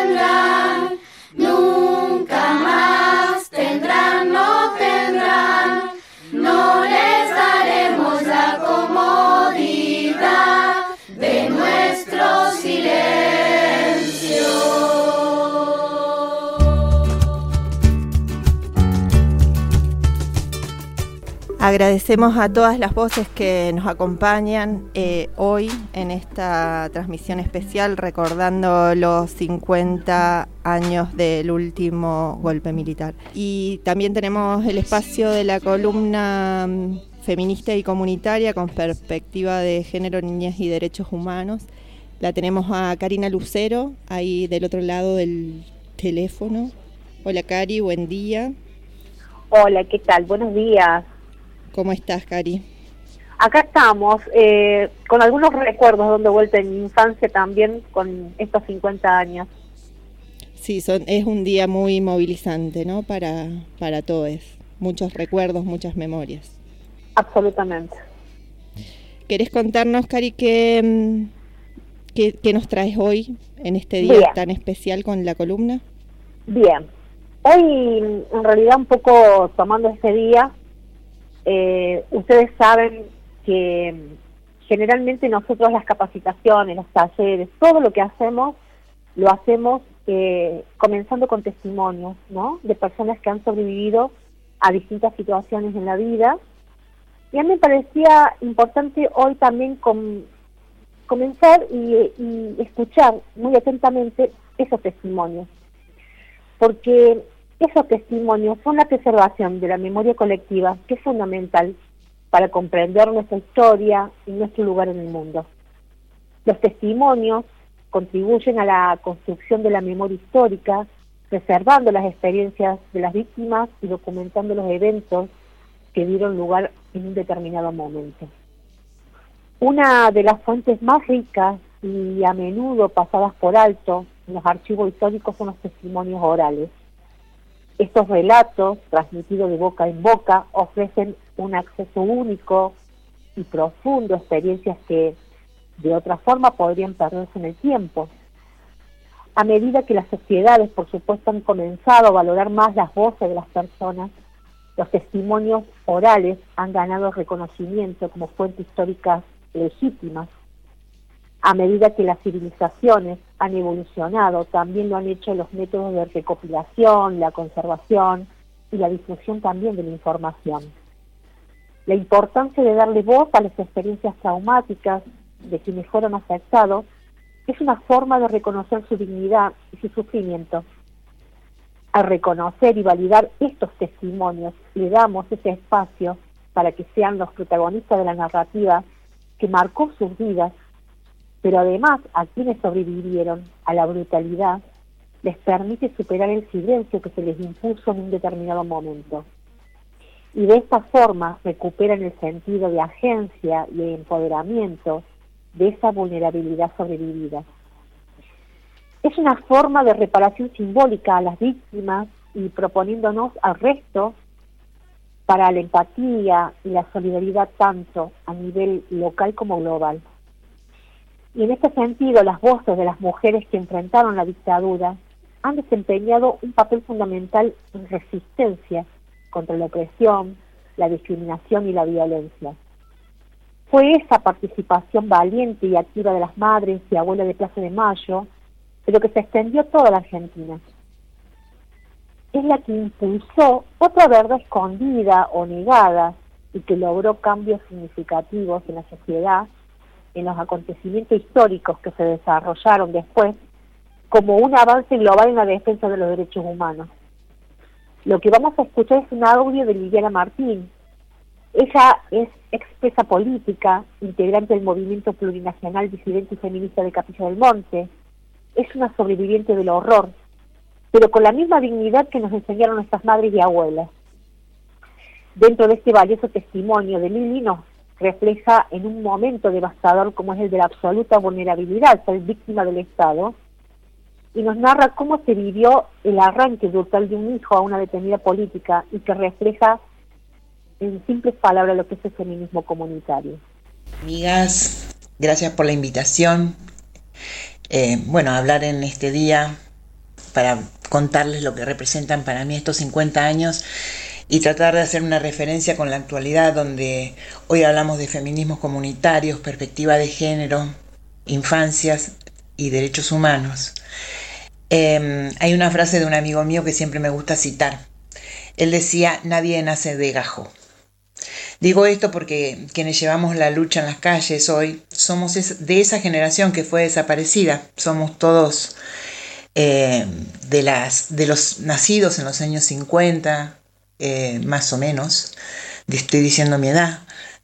tendrán, nunca más tendrán, no tendrán, no les daremos la comodidad de nuestro silencio. Agradecemos a todas las voces que nos acompañan hoy en esta transmisión especial recordando los 50 años del último golpe militar. Y también tenemos el espacio de la columna feminista y comunitaria con perspectiva de género, niñez y derechos humanos. La tenemos a Karina Lucero, ahí del otro lado del teléfono. Hola Cari, buen día. Hola, ¿qué tal? Buenos días. ¿Cómo estás, Cari? Acá estamos, con algunos recuerdos dando vuelta en mi infancia también con estos 50 años. Sí, es un día muy movilizante, ¿no? Para todos. Muchos recuerdos, muchas memorias. Absolutamente. ¿Querés contarnos, Cari, qué nos traes hoy en este día tan especial con la columna? Bien. Hoy, en realidad, un poco tomando este día, ustedes saben que generalmente nosotros las capacitaciones, los talleres, todo lo que hacemos, lo hacemos comenzando con testimonios, ¿no? De personas que han sobrevivido a distintas situaciones en la vida. Y a mí me parecía importante hoy también comenzar y escuchar muy atentamente esos testimonios, porque esos testimonios son la preservación de la memoria colectiva, que es fundamental para comprender nuestra historia y nuestro lugar en el mundo. Los testimonios contribuyen a la construcción de la memoria histórica, preservando las experiencias de las víctimas y documentando los eventos que dieron lugar en un determinado momento. Una de las fuentes más ricas y a menudo pasadas por alto en los archivos históricos son los testimonios orales. Estos relatos, transmitidos de boca en boca, ofrecen un acceso único y profundo a experiencias que de otra forma podrían perderse en el tiempo. A medida que las sociedades, por supuesto, han comenzado a valorar más las voces de las personas, los testimonios orales han ganado reconocimiento como fuentes históricas legítimas. A medida que las civilizaciones han evolucionado, también lo han hecho los métodos de recopilación, la conservación y la difusión también de la información. La importancia de darle voz a las experiencias traumáticas de quienes fueron afectados es una forma de reconocer su dignidad y su sufrimiento. Al reconocer y validar estos testimonios, le damos ese espacio para que sean los protagonistas de la narrativa que marcó sus vidas, pero además a quienes sobrevivieron a la brutalidad les permite superar el silencio que se les impuso en un determinado momento. Y de esta forma recuperan el sentido de agencia y de empoderamiento de esa vulnerabilidad sobrevivida. Es una forma de reparación simbólica a las víctimas y proponiéndonos al resto para la empatía y la solidaridad tanto a nivel local como global. Y en este sentido, las voces de las mujeres que enfrentaron la dictadura han desempeñado un papel fundamental en resistencia contra la opresión, la discriminación y la violencia. Fue esa participación valiente y activa de las madres y abuelas de Plaza de Mayo, pero que se extendió a toda la Argentina. Es la que impulsó otra verdad escondida o negada y que logró cambios significativos en la sociedad, en los acontecimientos históricos que se desarrollaron después, como un avance global en la defensa de los derechos humanos. Lo que vamos a escuchar es un audio de Liliana Martín. Ella es expresa política, integrante del movimiento plurinacional disidente y feminista de Capilla del Monte. Es una sobreviviente del horror, pero con la misma dignidad que nos enseñaron nuestras madres y abuelas. Dentro de este valioso testimonio de Lili nos refleja en un momento devastador como es el de la absoluta vulnerabilidad, ser víctima del Estado, y nos narra cómo se vivió el arranque brutal de un hijo a una detenida política y que refleja en simples palabras lo que es el feminismo comunitario. Amigas, gracias por la invitación. Hablar en este día para contarles lo que representan para mí estos 50 años y tratar de hacer una referencia con la actualidad, donde hoy hablamos de feminismos comunitarios, perspectiva de género, infancias y derechos humanos. Hay una frase de un amigo mío que siempre me gusta citar. Él decía: nadie nace de gajo. Digo esto porque quienes llevamos la lucha en las calles hoy somos de esa generación que fue desaparecida. Somos todos de los nacidos en los años 50, más o menos. Estoy diciendo mi edad.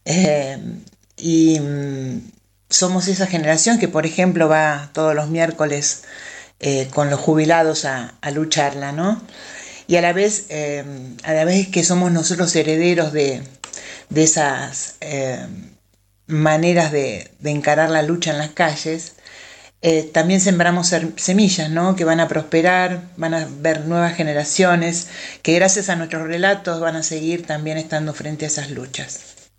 Somos esa generación que, por ejemplo, va todos los miércoles con los jubilados a lucharla, ¿no? Y a la vez que somos nosotros herederos de esas maneras de encarar la lucha en las calles, también sembramos semillas, ¿no? Que van a prosperar, van a ver nuevas generaciones, que gracias a nuestros relatos van a seguir también estando frente a esas luchas.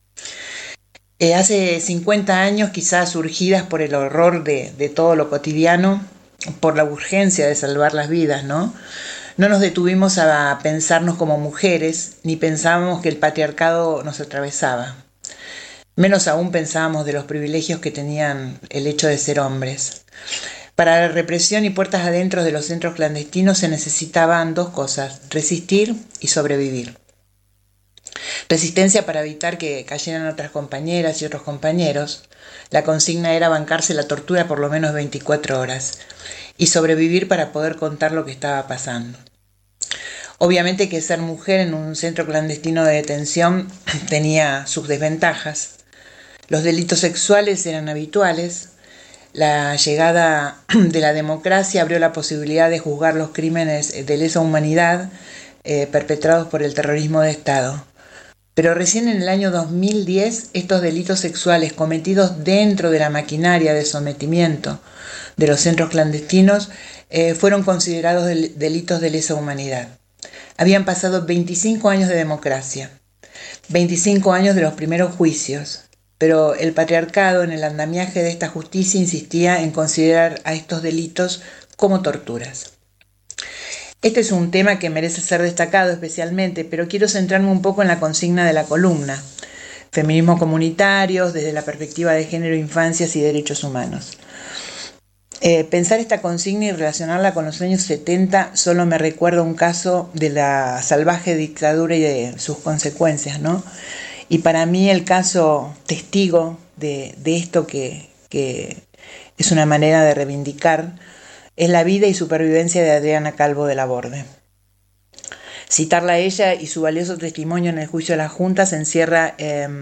Hace 50 años, quizás surgidas por el horror de todo lo cotidiano, por la urgencia de salvar las vidas, ¿no? No nos detuvimos a pensarnos como mujeres, ni pensábamos que el patriarcado nos atravesaba. Menos aún pensábamos de los privilegios que tenían el hecho de ser hombres. Para la represión y puertas adentro de los centros clandestinos se necesitaban dos cosas: resistir y sobrevivir. Resistencia para evitar que cayeran otras compañeras y otros compañeros. La consigna era bancarse la tortura por lo menos 24 horas. Y sobrevivir para poder contar lo que estaba pasando. Obviamente que ser mujer en un centro clandestino de detención tenía sus desventajas. Los delitos sexuales eran habituales. La llegada de la democracia abrió la posibilidad de juzgar los crímenes de lesa humanidad perpetrados por el terrorismo de Estado. Pero recién en el año 2010 estos delitos sexuales cometidos dentro de la maquinaria de sometimiento de los centros clandestinos fueron considerados delitos de lesa humanidad. Habían pasado 25 años de democracia, 25 años de los primeros juicios, pero el patriarcado en el andamiaje de esta justicia insistía en considerar a estos delitos como torturas. Este es un tema que merece ser destacado especialmente, pero quiero centrarme un poco en la consigna de la columna: feminismos comunitarios desde la perspectiva de género, infancias y derechos humanos. Pensar esta consigna y relacionarla con los años 70 solo me recuerda un caso de la salvaje dictadura y de sus consecuencias, ¿no? Y para mí el caso testigo de esto que es una manera de reivindicar es la vida y supervivencia de Adriana Calvo de Laborde. Citarla a ella y su valioso testimonio en el juicio de las juntas encierra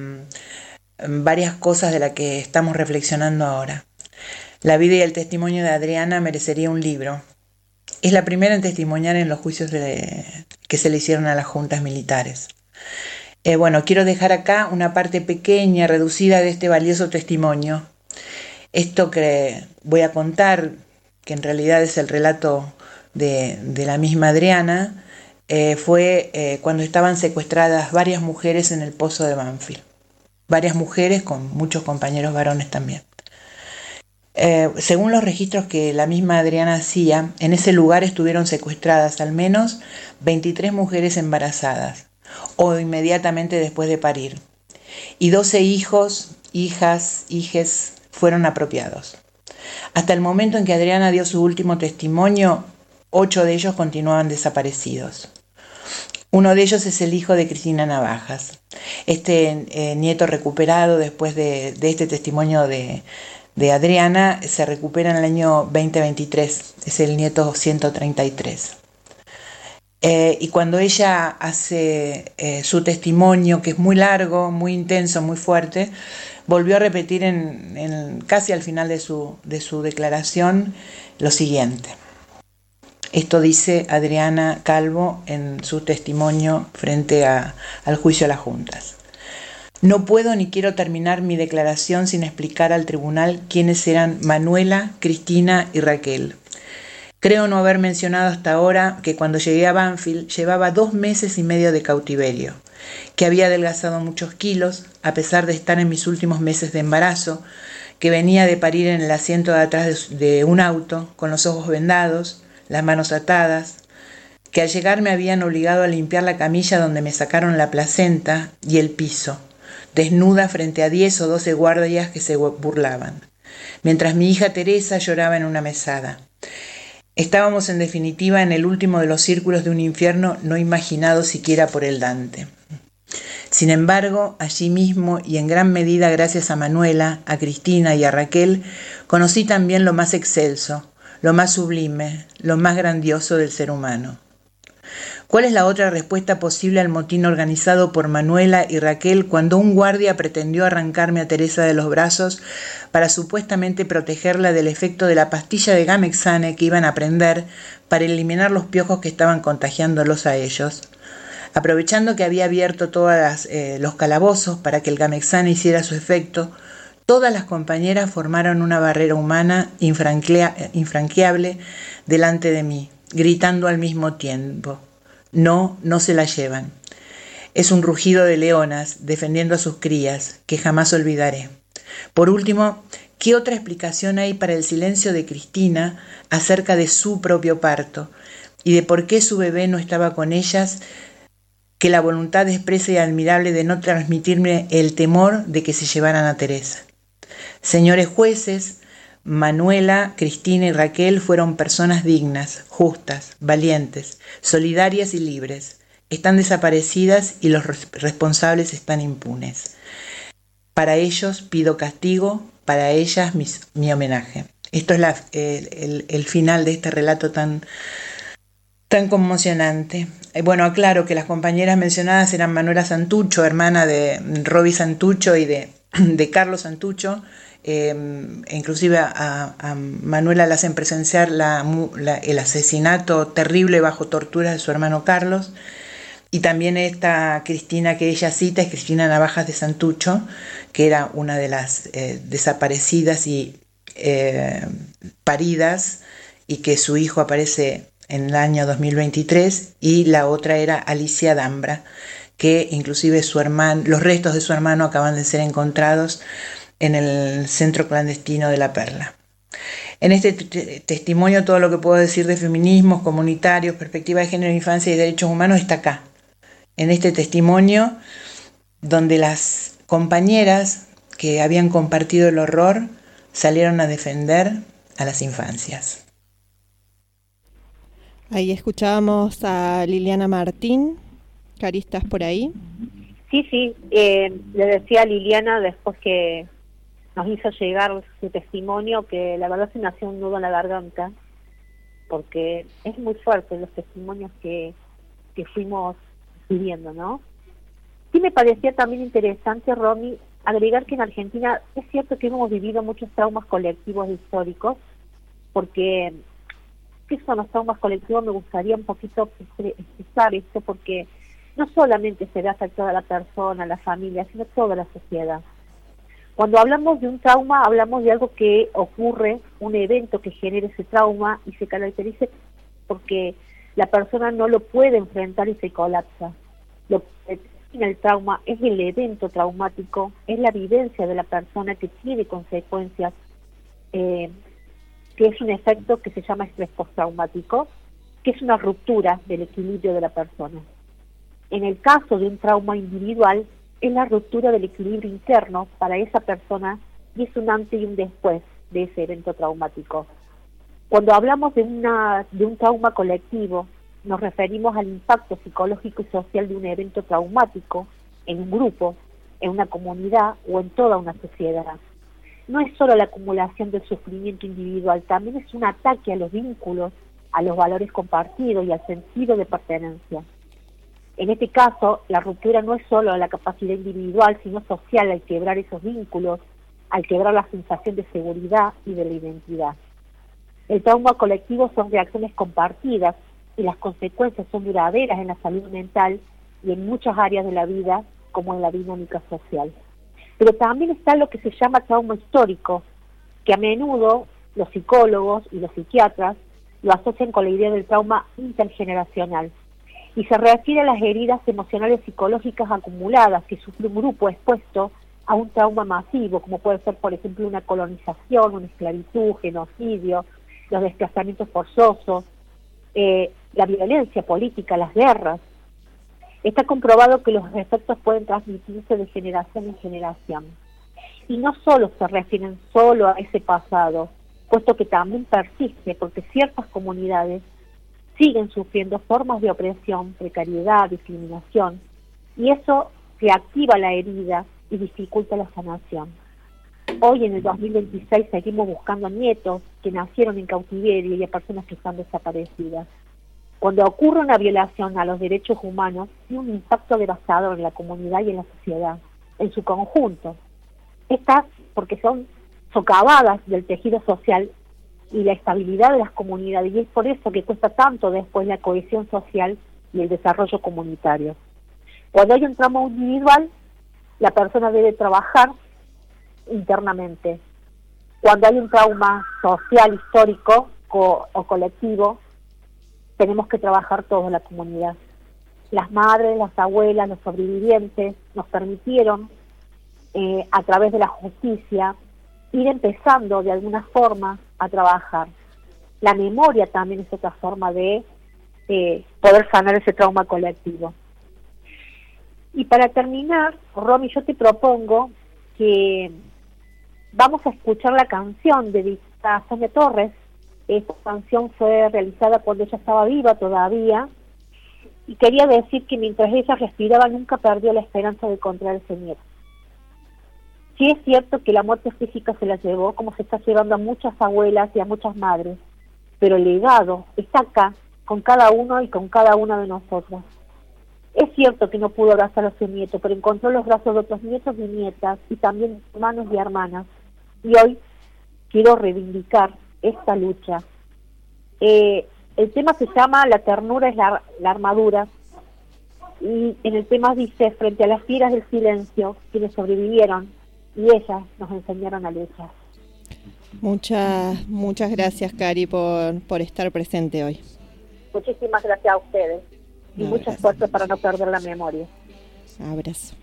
varias cosas de las que estamos reflexionando ahora. La vida y el testimonio de Adriana merecería un libro. Es la primera en testimoniar en los juicios que se le hicieron a las juntas militares. Quiero dejar acá una parte pequeña, reducida de este valioso testimonio. Esto que voy a contar, que en realidad es el relato de la misma Adriana, fue cuando estaban secuestradas varias mujeres en el pozo de Banfield. Varias mujeres con muchos compañeros varones también. Según los registros que la misma Adriana hacía, en ese lugar estuvieron secuestradas al menos 23 mujeres embarazadas o inmediatamente después de parir, y 12 hijos, hijas, hijes fueron apropiados. Hasta el momento en que Adriana dio su último testimonio, 8 de ellos continuaban desaparecidos. Uno de ellos es el hijo de Cristina Navajas. Este nieto recuperado después de este testimonio de Adriana se recupera en el año 2023, es el nieto 133. Y cuando ella hace su testimonio, que es muy largo, muy intenso, muy fuerte, volvió a repetir casi al final de su declaración lo siguiente. Esto dice Adriana Calvo en su testimonio frente al juicio a las juntas. No puedo ni quiero terminar mi declaración sin explicar al tribunal quiénes eran Manuela, Cristina y Raquel. Creo no haber mencionado hasta ahora que cuando llegué a Banfield llevaba 2 meses y medio de cautiverio, que había adelgazado muchos kilos a pesar de estar en mis últimos meses de embarazo, que venía de parir en el asiento de atrás de un auto con los ojos vendados, las manos atadas, que al llegar me habían obligado a limpiar la camilla donde me sacaron la placenta y el piso, desnuda frente a 10 o 12 guardias que se burlaban, mientras mi hija Teresa lloraba en una mesada. Estábamos en definitiva en el último de los círculos de un infierno no imaginado siquiera por el Dante. Sin embargo, allí mismo y en gran medida gracias a Manuela, a Cristina y a Raquel, conocí también lo más excelso, lo más sublime, lo más grandioso del ser humano. ¿Cuál es la otra respuesta posible al motín organizado por Manuela y Raquel cuando un guardia pretendió arrancarme a Teresa de los brazos para supuestamente protegerla del efecto de la pastilla de Gamexane que iban a prender para eliminar los piojos que estaban contagiándolos a ellos? Aprovechando que había abierto todos los calabozos para que el Gamexane hiciera su efecto, todas las compañeras formaron una barrera humana infranqueable delante de mí, gritando al mismo tiempo: no, no se la llevan. Es un rugido de leonas defendiendo a sus crías, que jamás olvidaré. Por último, ¿qué otra explicación hay para el silencio de Cristina acerca de su propio parto y de por qué su bebé no estaba con ellas, que la voluntad expresa y admirable de no transmitirme el temor de que se llevaran a Teresa? Señores jueces, Manuela, Cristina y Raquel fueron personas dignas, justas, valientes, solidarias y libres. Están desaparecidas y los responsables están impunes. Para ellos pido castigo, para ellas mi homenaje. Esto es el final de este relato tan conmocionante. Bueno, aclaro que las compañeras mencionadas eran Manuela Santucho, hermana de Roby Santucho y de Carlos Santucho. Inclusive a Manuela la hacen presenciar el asesinato terrible bajo tortura de su hermano Carlos, y también esta Cristina que ella cita es Cristina Navajas de Santucho, que era una de las desaparecidas y paridas, y que su hijo aparece en el año 2023, y la otra era Alicia Dambra, que inclusive los restos de su hermano acaban de ser encontrados en el centro clandestino de La Perla. En este testimonio todo lo que puedo decir de feminismos, comunitarios, perspectiva de género, infancia y derechos humanos está acá, en este testimonio donde las compañeras que habían compartido el horror salieron a defender a las infancias. Ahí escuchábamos a Liliana Martín. Cari, ¿estás por ahí? Sí, le decía a Liliana después que nos hizo llegar su testimonio que la verdad se me hacía un nudo en la garganta, porque es muy fuerte los testimonios que fuimos viviendo, ¿no? Sí me parecía también interesante, Romy, agregar que en Argentina es cierto que hemos vivido muchos traumas colectivos históricos, porque ¿qué son los traumas colectivos? Me gustaría un poquito expresar esto, porque no solamente se ve afectada a la persona, a la familia, sino toda la sociedad. Cuando hablamos de un trauma, hablamos de algo que ocurre, un evento que genere ese trauma y se caracterice porque la persona no lo puede enfrentar y se colapsa. Lo que define el trauma es el evento traumático, es la vivencia de la persona que tiene consecuencias, que es un efecto que se llama estrés postraumático, que es una ruptura del equilibrio de la persona. En el caso de un trauma individual, es la ruptura del equilibrio interno para esa persona y es un antes y un después de ese evento traumático. Cuando hablamos de un trauma colectivo, nos referimos al impacto psicológico y social de un evento traumático en un grupo, en una comunidad o en toda una sociedad. No es solo la acumulación del sufrimiento individual, también es un ataque a los vínculos, a los valores compartidos y al sentido de pertenencia. En este caso, la ruptura no es solo la capacidad individual, sino social, al quebrar esos vínculos, al quebrar la sensación de seguridad y de la identidad. El trauma colectivo son reacciones compartidas y las consecuencias son duraderas en la salud mental y en muchas áreas de la vida, como en la dinámica social. Pero también está lo que se llama trauma histórico, que a menudo los psicólogos y los psiquiatras lo asocian con la idea del trauma intergeneracional, y se refiere a las heridas emocionales psicológicas acumuladas que sufre un grupo expuesto a un trauma masivo, como puede ser, por ejemplo, una colonización, una esclavitud, genocidio, los desplazamientos forzosos, la violencia política, las guerras. Está comprobado que los efectos pueden transmitirse de generación en generación. Y no solo se refieren solo a ese pasado, puesto que también persiste, porque ciertas comunidades siguen sufriendo formas de opresión, precariedad, discriminación, y eso reactiva la herida y dificulta la sanación. Hoy, en el 2026, seguimos buscando nietos que nacieron en cautiverio y a personas que están desaparecidas. Cuando ocurre una violación a los derechos humanos, tiene un impacto devastador en la comunidad y en la sociedad, en su conjunto. Estas, porque son socavadas del tejido social y la estabilidad de las comunidades, y es por eso que cuesta tanto después la cohesión social y el desarrollo comunitario. Cuando hay un trauma individual, la persona debe trabajar internamente. Cuando hay un trauma social, histórico o colectivo, tenemos que trabajar toda la comunidad. Las madres, las abuelas, los sobrevivientes nos permitieron, a través de la justicia, ir empezando de alguna forma a trabajar. La memoria también es otra forma de poder sanar ese trauma colectivo. Y para terminar, Romy, yo te propongo que vamos a escuchar la canción dedicada a Sonia Torres. Esta canción fue realizada cuando ella estaba viva todavía, y quería decir que mientras ella respiraba nunca perdió la esperanza de encontrar ese nieto. Sí es cierto que la muerte física se la llevó, como se está llevando a muchas abuelas y a muchas madres, pero el legado está acá, con cada uno y con cada una de nosotros. Es cierto que no pudo abrazar a su nieto, pero encontró los brazos de otros nietos y nietas, y también hermanos y hermanas. Y hoy quiero reivindicar esta lucha. El tema se llama La ternura es la armadura, y en el tema dice: frente a las fieras del silencio, quienes sobrevivieron, y ellas nos enseñaron a luchar. Muchas gracias, Cari, por estar presente hoy. Muchísimas gracias a ustedes, y mucho esfuerzo para no perder la memoria. Abrazo.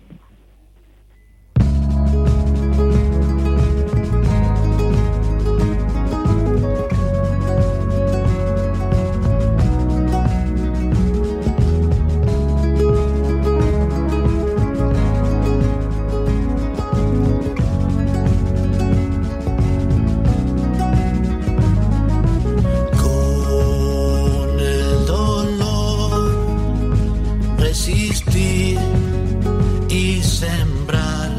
Y sembrar,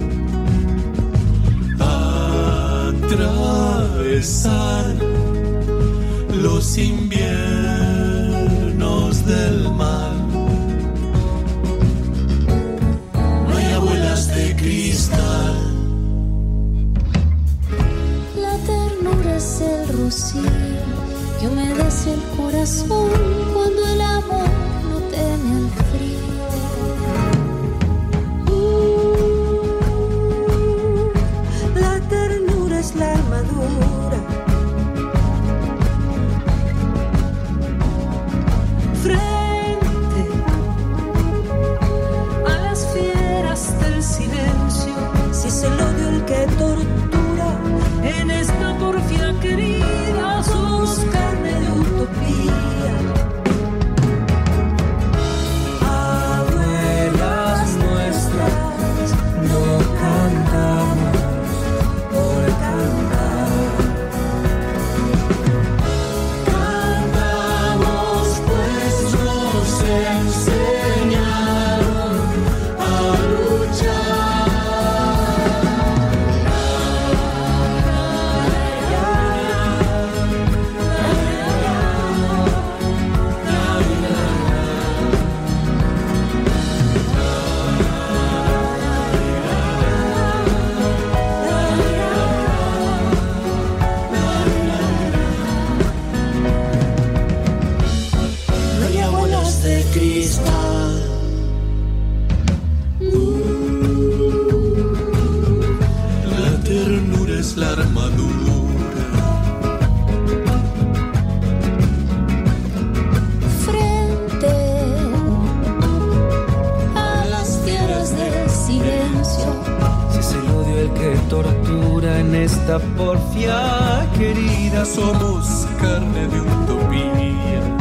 atravesar los inviernos del mal. No hay abuelas de cristal. La ternura es el rocío que humedece el corazón cuando el amor no teme al frío. La armadura frente a las fieras del silencio. Si es el odio el que tortura en esta porfia querida, somos carne de utopía. Abuelas nuestras, no cantamos por cantar. Cantamos pues nos enseñaron a luchar. No hay abuelas de cristal. La ternura es la armadura. Frente a las fieras del silencio. Si es el odio el que tortura en esta porfia querida, Somos carne de utopía.